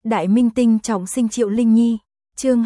Đại minh tinh trọng sinh Triệu Linh Nhi, chương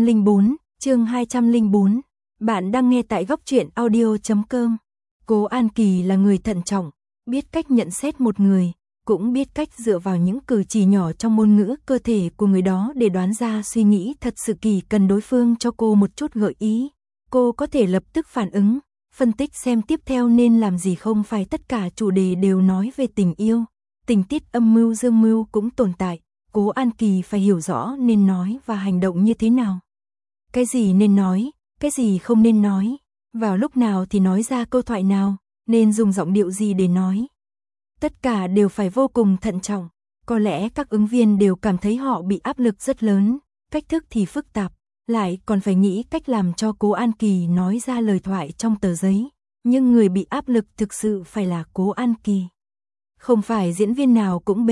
204. Bạn đang nghe tại góc truyện audio.com. Cố An Kỳ là người thận trọng, biết cách nhận xét một người, cũng biết cách dựa vào những cử chỉ nhỏ trong ngôn ngữ cơ thể của người đó để đoán ra suy nghĩ thật sự. Kỳ cần đối phương cho cô một chút gợi ý, cô có thể lập tức phản ứng, phân tích xem tiếp theo nên làm gì. Không phải tất cả chủ đề đều nói về tình yêu, tình tiết âm mưu dương mưu cũng tồn tại. Cố An Kỳ phải hiểu rõ nên nói và hành động như thế nào. Cái gì nên nói, cái gì không nên nói, vào lúc nào thì nói ra câu thoại nào, nên dùng giọng điệu gì để nói. Tất cả đều phải vô cùng thận trọng. Có lẽ các ứng viên đều cảm thấy họ bị áp lực rất lớn, cách thức thì phức tạp, lại còn phải nghĩ cách làm cho Cố An Kỳ nói ra lời thoại trong tờ giấy. Nhưng người bị áp lực thực sự phải là Cố An Kỳ. Không phải diễn viên nào cũng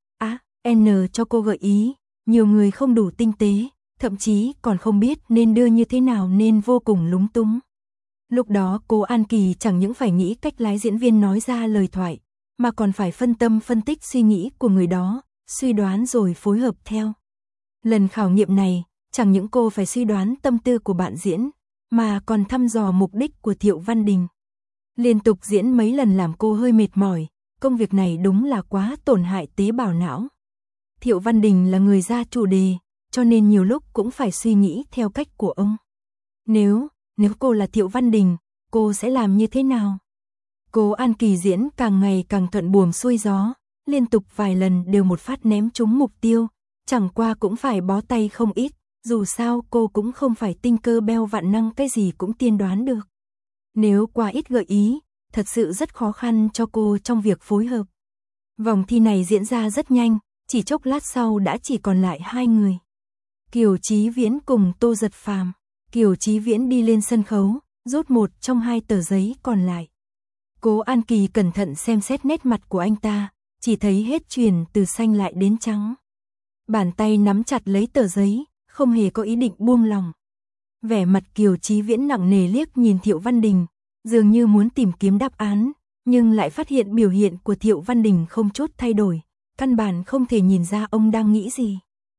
N cho cô gợi ý, nhiều người không đủ tinh tế, thậm chí còn không biết nên đưa như thế nào nên vô cùng lúng túng. Lúc đó Cố An Kỳ chẳng những phải nghĩ cách lái diễn viên nói ra lời thoại, mà còn phải phân tâm phân tích suy nghĩ của người đó, suy đoán rồi phối hợp theo. Lần khảo nghiệm này, chẳng những cô phải suy đoán tâm tư của bạn diễn, mà còn thăm dò mục đích của Thiệu Văn Đình. Liên tục diễn mấy lần làm cô hơi mệt mỏi, công việc này đúng là quá tổn hại tế bào não. Thiệu Văn Đình là người ra chủ đề, cho nên nhiều lúc cũng phải suy nghĩ theo cách của ông. Nếu cô là Thiệu Văn Đình, cô sẽ làm như thế nào? Cố An Kỳ diễn càng ngày càng thuận buồm xuôi gió, liên tục vài lần đều một phát ném trúng mục tiêu, chẳng qua cũng phải bó tay không ít, dù sao cô cũng không phải tinh cơ beo vạn năng cái gì cũng tiên đoán được. Nếu quá ít gợi ý, thật sự rất khó khăn cho cô trong việc phối hợp. Vòng thi này diễn ra rất nhanh, chỉ chốc lát sau đã chỉ còn lại hai người. Kiều Chí Viễn cùng Tô Giật Phàm. Kiều Chí Viễn đi lên sân khấu, rút một trong hai tờ giấy còn lại. Cố An Kỳ cẩn thận xem xét nét mặt của anh ta, chỉ thấy hết chuyển từ xanh lại đến trắng. Bàn tay nắm chặt lấy tờ giấy, không hề có ý định buông lòng. Vẻ mặt Kiều Chí Viễn nặng nề liếc nhìn Thiệu Văn Đình, dường như muốn tìm kiếm đáp án, nhưng lại phát hiện biểu hiện của Thiệu Văn Đình không chút thay đổi, căn bản không thể nhìn ra ông đang nghĩ gì.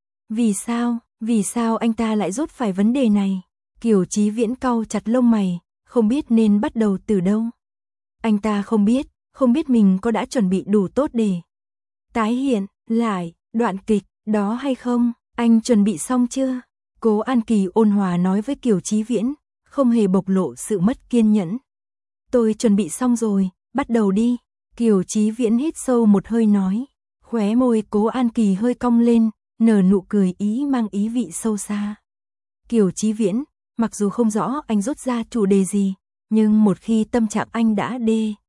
Vì sao anh ta lại rút phải vấn đề này? Kiều Chí Viễn cau chặt lông mày, không biết nên bắt đầu từ đâu. Anh ta không biết mình có đã chuẩn bị đủ tốt để tái hiện lại đoạn kịch đó hay không. Anh chuẩn bị xong chưa? Cố An Kỳ ôn hòa nói với Kiều Chí Viễn, không hề bộc lộ sự mất kiên nhẫn. Tôi chuẩn bị xong rồi, bắt đầu đi. Kiều Chí Viễn hít sâu một hơi nói. Khóe môi Cố An Kỳ hơi cong lên, nở nụ cười mang ý vị sâu xa. Kiều Chí Viễn, mặc dù không rõ anh rút ra chủ đề gì, nhưng một khi tâm trạng anh đã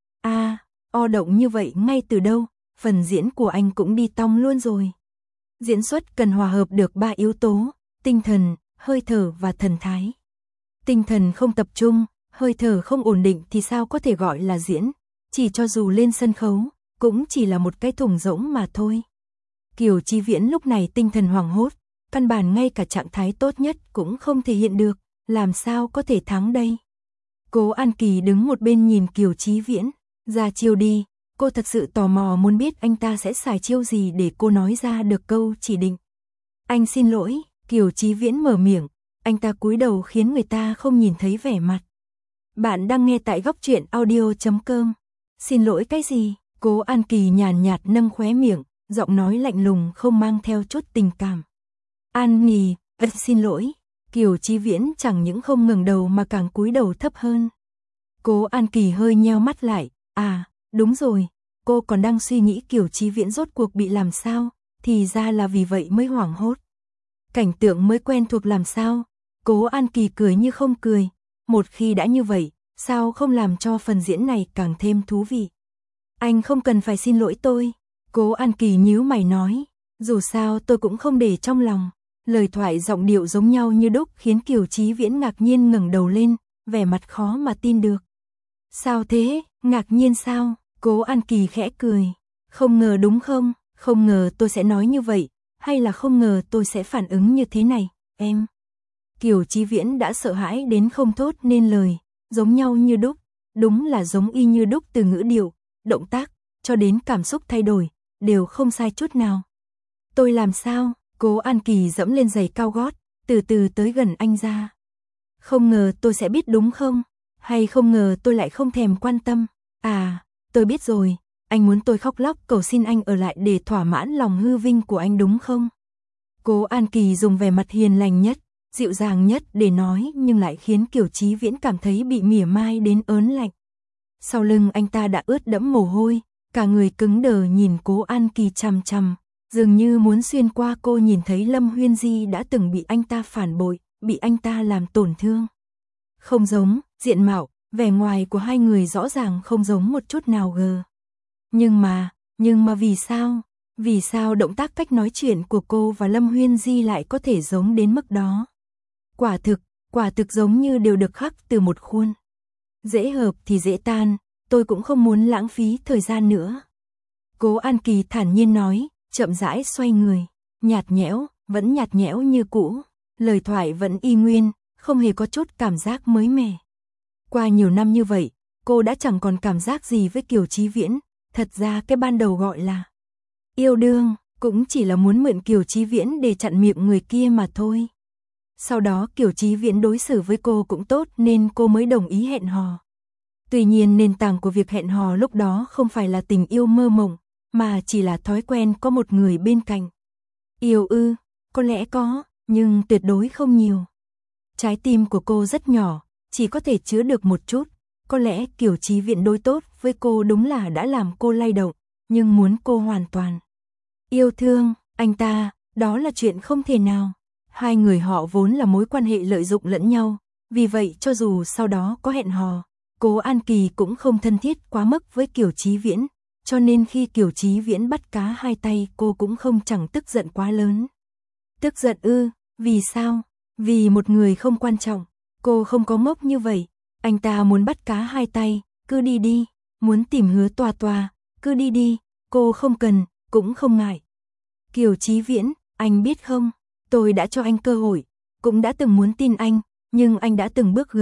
động như vậy ngay từ đâu, phần diễn của anh cũng đi tong luôn rồi. Diễn xuất cần hòa hợp được ba yếu tố, tinh thần, hơi thở và thần thái. Tinh thần không tập trung, hơi thở không ổn định thì sao có thể gọi là diễn, chỉ cho dù lên sân khấu, cũng chỉ là một cái thùng rỗng mà thôi. Kiều Chí Viễn lúc này tinh thần hoảng hốt, căn bản ngay cả trạng thái tốt nhất cũng không thể hiện được, làm sao có thể thắng đây. Cố An Kỳ đứng một bên nhìn Kiều Chí Viễn, ra chiêu đi, cô thật sự tò mò muốn biết anh ta sẽ xài chiêu gì để cô nói ra được câu chỉ định. Anh xin lỗi, Kiều Chí Viễn mở miệng, anh ta cúi đầu khiến người ta không nhìn thấy vẻ mặt. Bạn đang nghe tại góc truyện audio.com. Xin lỗi cái gì? Cố An Kỳ nhàn nhạt nâng khóe miệng, giọng nói lạnh lùng không mang theo chút tình cảm. An Nhi, xin lỗi. Kiều Chí Viễn chẳng những không ngẩng đầu mà càng cúi đầu thấp hơn. Cố An Kỳ hơi nheo mắt lại, đúng rồi, cô còn đang suy nghĩ Kiều Chí Viễn rốt cuộc bị làm sao, thì ra là vì vậy mới hoảng hốt. Cảnh tượng mới quen thuộc làm sao? Cố An Kỳ cười như không cười, một khi đã như vậy, sao không làm cho phần diễn này càng thêm thú vị? Anh không cần phải xin lỗi tôi. Cố An Kỳ nhíu mày nói, dù sao tôi cũng không để trong lòng. Lời thoại giọng điệu giống nhau như đúc khiến Kiều Chí Viễn ngạc nhiên ngẩng đầu lên, vẻ mặt khó mà tin được. Sao thế, ngạc nhiên sao? Cố An Kỳ khẽ cười. Không ngờ đúng không? Không ngờ tôi sẽ nói như vậy, hay là không ngờ tôi sẽ phản ứng như thế này, em? Kiều Chí Viễn đã sợ hãi đến không thốt nên lời, giống nhau như đúc, đúng là giống y như đúc từ ngữ điệu, động tác, cho đến cảm xúc thay đổi, đều không sai chút nào. Tôi làm sao? Cố An Kỳ dẫm lên giày cao gót, từ từ tới gần anh ra. Không ngờ tôi sẽ biết đúng không? Hay không ngờ tôi lại không thèm quan tâm? À, tôi biết rồi, anh muốn tôi khóc lóc cầu xin anh ở lại để thỏa mãn lòng hư vinh của anh đúng không? Cố An Kỳ dùng vẻ mặt hiền lành nhất, dịu dàng nhất để nói nhưng lại khiến Kiều Chí Viễn cảm thấy bị mỉa mai đến ớn lạnh. Sau lưng anh ta đã ướt đẫm mồ hôi, cả người cứng đờ nhìn Cố An Kỳ chằm chằm, dường như muốn xuyên qua cô nhìn thấy Lâm Huyên Di đã từng bị anh ta phản bội, bị anh ta làm tổn thương. Không giống, diện mạo, vẻ ngoài của hai người rõ ràng không giống một chút nào gờ. Nhưng mà vì sao? Vì sao động tác cách nói chuyện của cô và Lâm Huyên Di lại có thể giống đến mức đó? Quả thực giống như đều được khắc từ một khuôn. Dễ hợp thì dễ tan, tôi cũng không muốn lãng phí thời gian nữa. Cố An Kỳ thản nhiên nói, chậm rãi xoay người, vẫn nhạt nhẽo như cũ, lời thoại vẫn y nguyên, không hề có chút cảm giác mới mẻ. Qua nhiều năm như vậy, cô đã chẳng còn cảm giác gì với Kiều Chí Viễn, thật ra cái ban đầu gọi là yêu đương, cũng chỉ là muốn mượn Kiều Chí Viễn để chặn miệng người kia mà thôi. Sau đó Kiều Chí Viễn đối xử với cô cũng tốt nên cô mới đồng ý hẹn hò. Tuy nhiên nền tảng của việc hẹn hò lúc đó không phải là tình yêu mơ mộng, mà chỉ là thói quen có một người bên cạnh. Yêu ư, có lẽ có, nhưng tuyệt đối không nhiều. Trái tim của cô rất nhỏ, chỉ có thể chứa được một chút. Có lẽ Kiều Chí Viễn đối tốt với cô đúng là đã làm cô lay động, nhưng muốn cô hoàn toàn yêu thương anh ta, đó là chuyện không thể nào. Hai người họ vốn là mối quan hệ lợi dụng lẫn nhau, vì vậy cho dù sau đó có hẹn hò, Cố An Kỳ cũng không thân thiết quá mức với Kiều Chí Viễn, cho nên khi Kiều Chí Viễn bắt cá hai tay cô cũng không chẳng tức giận quá lớn. Tức giận ư, vì sao? Vì một người không quan trọng, cô không có ngốc như vậy, anh ta muốn bắt cá hai tay, cứ đi đi, muốn tìm Hứa Tòa Tòa, cứ đi đi, cô không cần, cũng không ngại. Kiều Chí Viễn, anh biết không, tôi đã cho anh cơ hội, cũng đã từng muốn tin anh, nhưng anh đã từng bước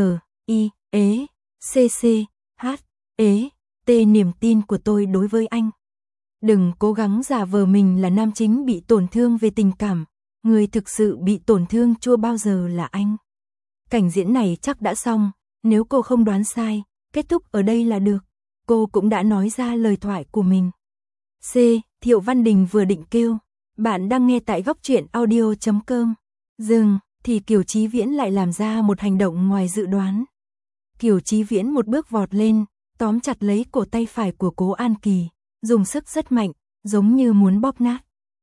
T niềm tin của tôi đối với anh. Đừng cố gắng giả vờ mình là nam chính bị tổn thương về tình cảm, người thực sự bị tổn thương chưa bao giờ là anh. Cảnh diễn này chắc đã xong, nếu cô không đoán sai, kết thúc ở đây là được. Cô cũng đã nói ra lời thoại của mình. Thiệu Văn Đình vừa định kêu, bạn đang nghe tại góc truyện audio.com. Dừng, thì Kiều Chí Viễn lại làm ra một hành động ngoài dự đoán. Kiều Chí Viễn một bước vọt lên, tóm chặt lấy cổ tay phải của Cố An Kỳ, dùng sức rất mạnh, giống như muốn bóp nát.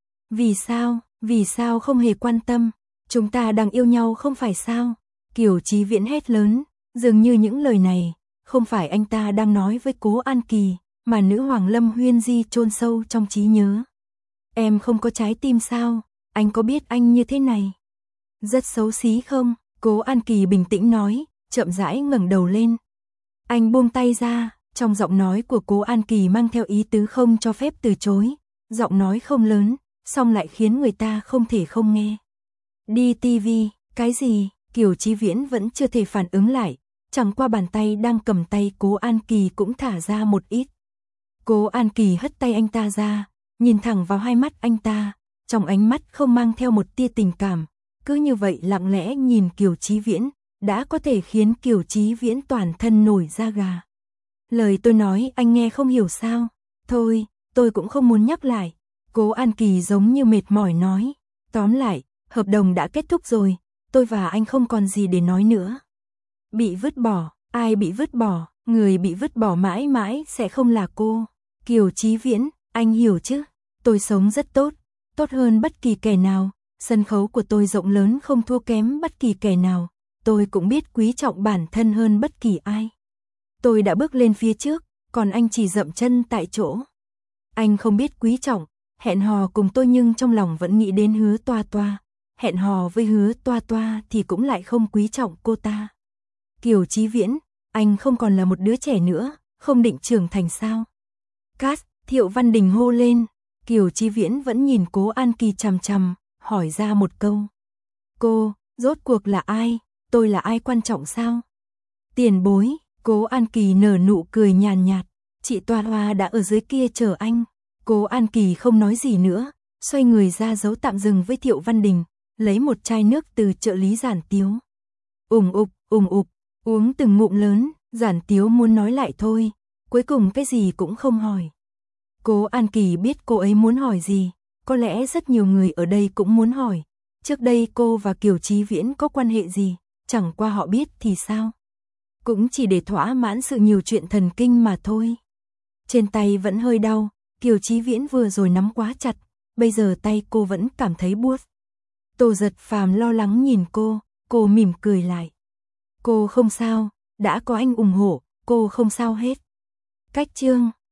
Vì sao không hề quan tâm, chúng ta đang yêu nhau không phải sao? Kiều Chí Viễn hét lớn, dường như những lời này, không phải anh ta đang nói với Cố An Kỳ, mà nữ hoàng Lâm Huyên Di chôn sâu trong trí nhớ. Em không có trái tim sao? Anh có biết anh như thế này rất xấu xí không? Cố An Kỳ bình tĩnh nói, chậm rãi ngẩng đầu lên. Anh buông tay ra, trong giọng nói của Cố An Kỳ mang theo ý tứ không cho phép từ chối, giọng nói không lớn, song lại khiến người ta không thể không nghe. Đi tivi, cái gì? Kiều Chí Viễn vẫn chưa thể phản ứng lại, chẳng qua bàn tay đang cầm tay Cố An Kỳ cũng thả ra một ít. Cố An Kỳ hất tay anh ta ra, nhìn thẳng vào hai mắt anh ta, trong ánh mắt không mang theo một tia tình cảm, cứ như vậy lặng lẽ nhìn Kiều Chí Viễn, đã có thể khiến Kiều Chí Viễn toàn thân nổi da gà. Lời tôi nói anh nghe không hiểu sao? Thôi, tôi cũng không muốn nhắc lại. Cố An Kỳ giống như mệt mỏi nói, tóm lại, hợp đồng đã kết thúc rồi, tôi và anh không còn gì để nói nữa. Bị vứt bỏ, ai bị vứt bỏ, người bị vứt bỏ mãi mãi sẽ không là cô. Kiều Chí Viễn, anh hiểu chứ? Tôi sống rất tốt, tốt hơn bất kỳ kẻ nào, sân khấu của tôi rộng lớn không thua kém bất kỳ kẻ nào, tôi cũng biết quý trọng bản thân hơn bất kỳ ai. Tôi đã bước lên phía trước, còn anh chỉ dậm chân tại chỗ. Anh không biết quý trọng, hẹn hò cùng tôi nhưng trong lòng vẫn nghĩ đến Hứa Toa Toa. Hẹn hò với Hứa Toa Toa thì cũng lại không quý trọng cô ta. Kiều Chí Viễn, anh không còn là một đứa trẻ nữa, không định trưởng thành sao? Cát, Thiệu Văn Đình hô lên. Kiều Chí Viễn vẫn nhìn Cố An Kỳ chằm chằm, hỏi ra một câu. Cô, rốt cuộc là ai? Tôi là ai quan trọng sao? Tiền bối, Cố An Kỳ nở nụ cười nhàn nhạt. Chị Toa Hoa đã ở dưới kia chờ anh. Cố An Kỳ không nói gì nữa, xoay người ra dấu tạm dừng với Thiệu Văn Đình, lấy một chai nước từ trợ lý Giản Tiếu. Ủng ục, uống từng ngụm lớn, Giản Tiếu muốn nói lại thôi, cuối cùng cái gì cũng không hỏi. Cố An Kỳ biết cô ấy muốn hỏi gì, có lẽ rất nhiều người ở đây cũng muốn hỏi. Trước đây cô và Kiều Chí Viễn có quan hệ gì, chẳng qua họ biết thì sao? Cũng chỉ để thỏa mãn sự nhiều chuyện thần kinh mà thôi. Trên tay vẫn hơi đau, Kiều Chí Viễn vừa rồi nắm quá chặt, bây giờ tay cô vẫn cảm thấy buốt. Tô Giật Phàm lo lắng nhìn cô mỉm cười lại. Cô không sao, đã có anh ủng hộ, cô không sao hết. Cách chương